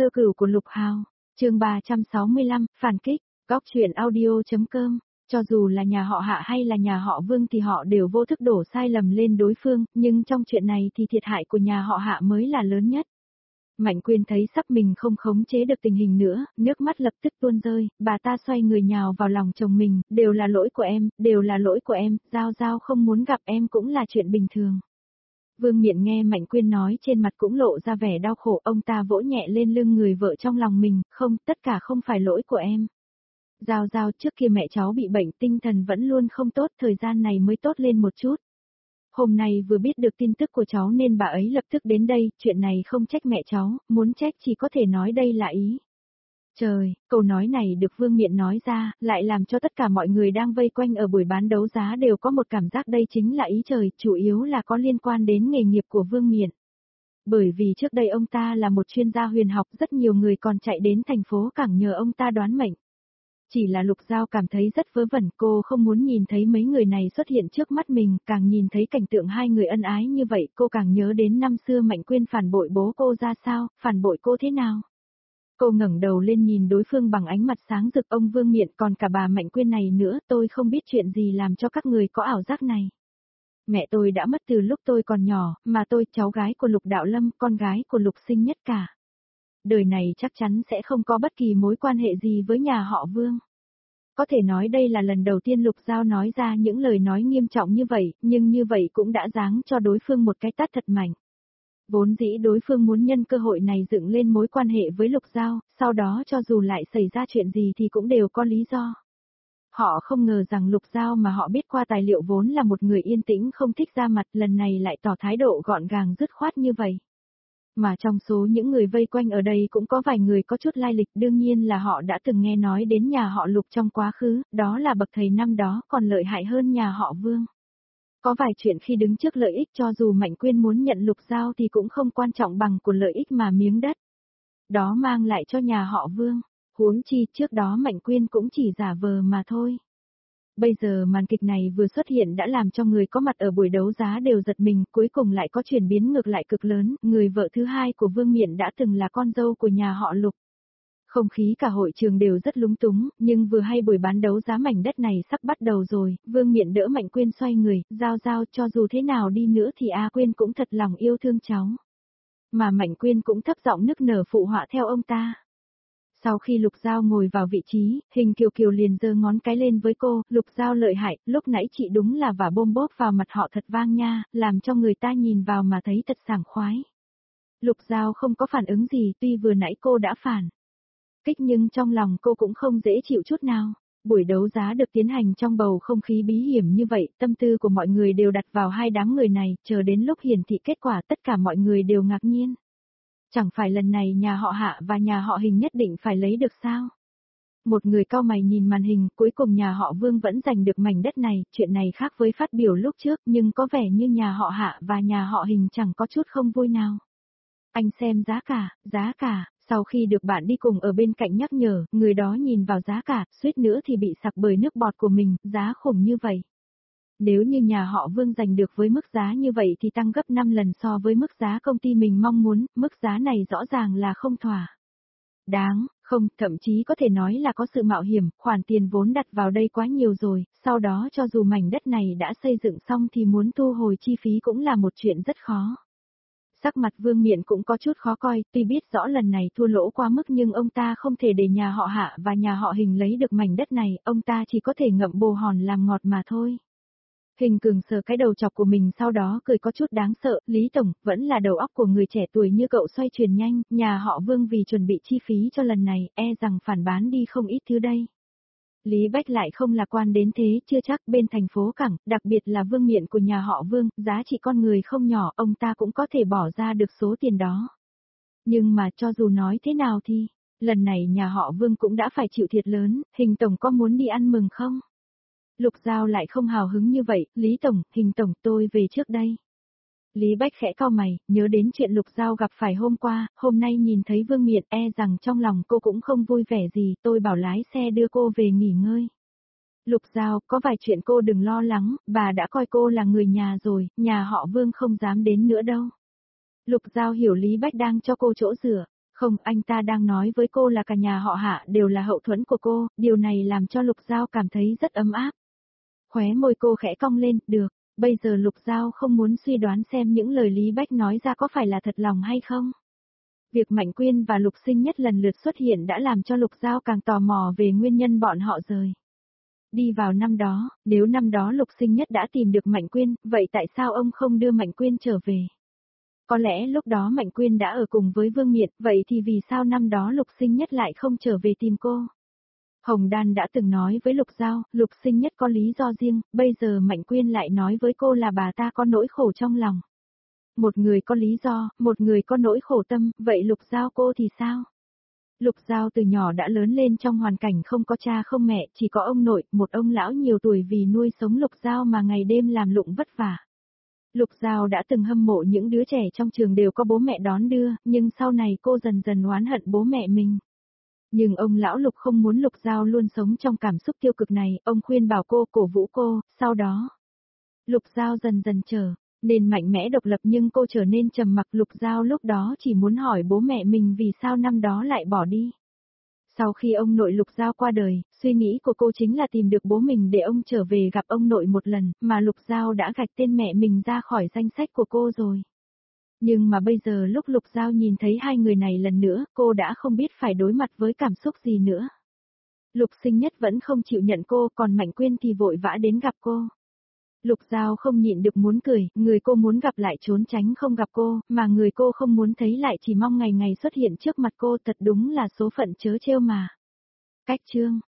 Sơ cửu của Lục Hào, chương 365, phản kích, góc truyện audio.com. Cho dù là nhà họ Hạ hay là nhà họ Vương thì họ đều vô thức đổ sai lầm lên đối phương, nhưng trong chuyện này thì thiệt hại của nhà họ Hạ mới là lớn nhất. Mạnh Quyên thấy sắp mình không khống chế được tình hình nữa, nước mắt lập tức tuôn rơi, bà ta xoay người nhào vào lòng chồng mình, đều là lỗi của em, đều là lỗi của em, Giao Giao không muốn gặp em cũng là chuyện bình thường. Vương Miện nghe Mạnh Quyên nói trên mặt cũng lộ ra vẻ đau khổ, ông ta vỗ nhẹ lên lưng người vợ trong lòng mình, không, tất cả không phải lỗi của em. Giao Giao, trước kia mẹ cháu bị bệnh tinh thần vẫn luôn không tốt, thời gian này mới tốt lên một chút. Hôm nay vừa biết được tin tức của cháu nên bà ấy lập tức đến đây, chuyện này không trách mẹ cháu, muốn trách chỉ có thể nói đây là ý. Trời, câu nói này được Vương Miện nói ra, lại làm cho tất cả mọi người đang vây quanh ở buổi bán đấu giá đều có một cảm giác đây chính là ý trời, chủ yếu là có liên quan đến nghề nghiệp của Vương Miện. Bởi vì trước đây ông ta là một chuyên gia huyền học, rất nhiều người còn chạy đến thành phố Cảng nhờ ông ta đoán mệnh. Chỉ là Lục Giao cảm thấy rất vớ vẩn, cô không muốn nhìn thấy mấy người này xuất hiện trước mắt mình, càng nhìn thấy cảnh tượng hai người ân ái như vậy, cô càng nhớ đến năm xưa Mạnh Quyên phản bội bố cô ra sao, phản bội cô thế nào. Cô ngẩng đầu lên nhìn đối phương bằng ánh mặt sáng rực, ông Vương Miện còn cả bà Mạnh Quyên này nữa, tôi không biết chuyện gì làm cho các người có ảo giác này. Mẹ tôi đã mất từ lúc tôi còn nhỏ, mà tôi, cháu gái của Lục Đạo Lâm, con gái của Lục Sinh Nhất cả. Đời này chắc chắn sẽ không có bất kỳ mối quan hệ gì với nhà họ Vương. Có thể nói đây là lần đầu tiên Lục Giao nói ra những lời nói nghiêm trọng như vậy, nhưng như vậy cũng đã giáng cho đối phương một cái tát thật mạnh. Vốn dĩ đối phương muốn nhân cơ hội này dựng lên mối quan hệ với Lục Giao, sau đó cho dù lại xảy ra chuyện gì thì cũng đều có lý do. Họ không ngờ rằng Lục Giao mà họ biết qua tài liệu vốn là một người yên tĩnh không thích ra mặt, lần này lại tỏ thái độ gọn gàng dứt khoát như vậy. Mà trong số những người vây quanh ở đây cũng có vài người có chút lai lịch, đương nhiên là họ đã từng nghe nói đến nhà họ Lục trong quá khứ, đó là bậc thầy năm đó còn lợi hại hơn nhà họ Vương. Có vài chuyện khi đứng trước lợi ích cho dù Mạnh Quyên muốn nhận Lục Giao thì cũng không quan trọng bằng của lợi ích mà miếng đất. Đó mang lại cho nhà họ Vương, huống chi trước đó Mạnh Quyên cũng chỉ giả vờ mà thôi. Bây giờ màn kịch này vừa xuất hiện đã làm cho người có mặt ở buổi đấu giá đều giật mình, cuối cùng lại có chuyển biến ngược lại cực lớn, người vợ thứ hai của Vương Miện đã từng là con dâu của nhà họ Lục. Không khí cả hội trường đều rất lúng túng, nhưng vừa hay buổi bán đấu giá mảnh đất này sắp bắt đầu rồi, Vương Miện đỡ Mạnh Quyên xoay người, Giao Giao, cho dù thế nào đi nữa thì A Quyên cũng thật lòng yêu thương cháu. Mà Mạnh Quyên cũng thấp giọng nức nở phụ họa theo ông ta. Sau khi Lục Giao ngồi vào vị trí, Hình Kiều Kiều liền giơ ngón cái lên với cô, Lục Giao lợi hại, lúc nãy chị đúng là vả bôm bốp vào mặt họ thật vang nha, làm cho người ta nhìn vào mà thấy thật sảng khoái. Lục Giao không có phản ứng gì, tuy vừa nãy cô đã phản kích nhưng trong lòng cô cũng không dễ chịu chút nào. Buổi đấu giá được tiến hành trong bầu không khí bí hiểm như vậy, tâm tư của mọi người đều đặt vào hai đám người này, chờ đến lúc hiển thị kết quả tất cả mọi người đều ngạc nhiên. Chẳng phải lần này nhà họ Hạ và nhà họ Hình nhất định phải lấy được sao? Một người cau mày nhìn màn hình, cuối cùng nhà họ Vương vẫn giành được mảnh đất này, chuyện này khác với phát biểu lúc trước nhưng có vẻ như nhà họ Hạ và nhà họ Hình chẳng có chút không vui nào. Anh xem giá cả, sau khi được bạn đi cùng ở bên cạnh nhắc nhở, người đó nhìn vào giá cả, suýt nữa thì bị sặc bởi nước bọt của mình, giá khủng như vậy. Nếu như nhà họ Vương giành được với mức giá như vậy thì tăng gấp 5 lần so với mức giá công ty mình mong muốn, mức giá này rõ ràng là không thỏa đáng, không, thậm chí có thể nói là có sự mạo hiểm, khoản tiền vốn đặt vào đây quá nhiều rồi, sau đó cho dù mảnh đất này đã xây dựng xong thì muốn thu hồi chi phí cũng là một chuyện rất khó. Sắc mặt Vương Miện cũng có chút khó coi, tuy biết rõ lần này thua lỗ quá mức nhưng ông ta không thể để nhà họ Hạ và nhà họ Hình lấy được mảnh đất này, ông ta chỉ có thể ngậm bồ hòn làm ngọt mà thôi. Hình Cường sờ cái đầu chọc của mình sau đó cười có chút đáng sợ, Lý Tổng, vẫn là đầu óc của người trẻ tuổi như cậu xoay chuyển nhanh, nhà họ Vương vì chuẩn bị chi phí cho lần này, e rằng phản bán đi không ít thứ đây. Lý Bách lại không lạc quan đến thế, chưa chắc bên thành phố Cảng, đặc biệt là Vương Miện của nhà họ Vương, giá trị con người không nhỏ, ông ta cũng có thể bỏ ra được số tiền đó. Nhưng mà cho dù nói thế nào thì, lần này nhà họ Vương cũng đã phải chịu thiệt lớn, Hình Tổng có muốn đi ăn mừng không? Lục Giao lại không hào hứng như vậy, Lý Tổng, Hình Tổng, tôi về trước đây. Lý Bách khẽ cau mày, nhớ đến chuyện Lục Giao gặp phải hôm qua, hôm nay nhìn thấy Vương Miện e rằng trong lòng cô cũng không vui vẻ gì, tôi bảo lái xe đưa cô về nghỉ ngơi. Lục Giao, có vài chuyện cô đừng lo lắng, bà đã coi cô là người nhà rồi, nhà họ Vương không dám đến nữa đâu. Lục Giao hiểu Lý Bách đang cho cô chỗ dựa, Không, anh ta đang nói với cô là cả nhà họ Hạ đều là hậu thuẫn của cô, điều này làm cho Lục Giao cảm thấy rất ấm áp. Khóe môi cô khẽ cong lên, được, bây giờ Lục Giao không muốn suy đoán xem những lời Lý Bách nói ra có phải là thật lòng hay không. Việc Mạnh Quyên và Lục Sinh Nhất lần lượt xuất hiện đã làm cho Lục Giao càng tò mò về nguyên nhân bọn họ rời đi vào năm đó, nếu năm đó Lục Sinh Nhất đã tìm được Mạnh Quyên, vậy tại sao ông không đưa Mạnh Quyên trở về? Có lẽ lúc đó Mạnh Quyên đã ở cùng với Vương Miện, vậy thì vì sao năm đó Lục Sinh Nhất lại không trở về tìm cô? Hồng Đan đã từng nói với Lục Giao, Lục Sinh Nhất có lý do riêng, bây giờ Mạnh Quyên lại nói với cô là bà ta có nỗi khổ trong lòng. Một người có lý do, một người có nỗi khổ tâm, vậy Lục Giao cô thì sao? Lục Giao từ nhỏ đã lớn lên trong hoàn cảnh không có cha không mẹ, chỉ có ông nội, một ông lão nhiều tuổi vì nuôi sống Lục Giao mà ngày đêm làm lụng vất vả. Lục Giao đã từng hâm mộ những đứa trẻ trong trường đều có bố mẹ đón đưa, nhưng sau này cô dần dần oán hận bố mẹ mình. Nhưng ông lão Lục không muốn Lục Giao luôn sống trong cảm xúc tiêu cực này, ông khuyên bảo cô, cổ vũ cô, sau đó. Lục Giao dần dần trở nên mạnh mẽ độc lập nhưng cô trở nên trầm mặc. Lục Giao lúc đó chỉ muốn hỏi bố mẹ mình vì sao năm đó lại bỏ đi. Sau khi ông nội Lục Giao qua đời, suy nghĩ của cô chính là tìm được bố mình để ông trở về gặp ông nội một lần, mà Lục Giao đã gạch tên mẹ mình ra khỏi danh sách của cô rồi. Nhưng mà bây giờ lúc Lục Giao nhìn thấy hai người này lần nữa, cô đã không biết phải đối mặt với cảm xúc gì nữa. Lục Sinh Nhất vẫn không chịu nhận cô, còn Mạnh Quyên thì vội vã đến gặp cô. Lục Giao không nhịn được muốn cười, người cô muốn gặp lại trốn tránh không gặp cô, mà người cô không muốn thấy lại chỉ mong ngày ngày xuất hiện trước mặt cô, thật đúng là số phận trớ trêu mà. Cách chương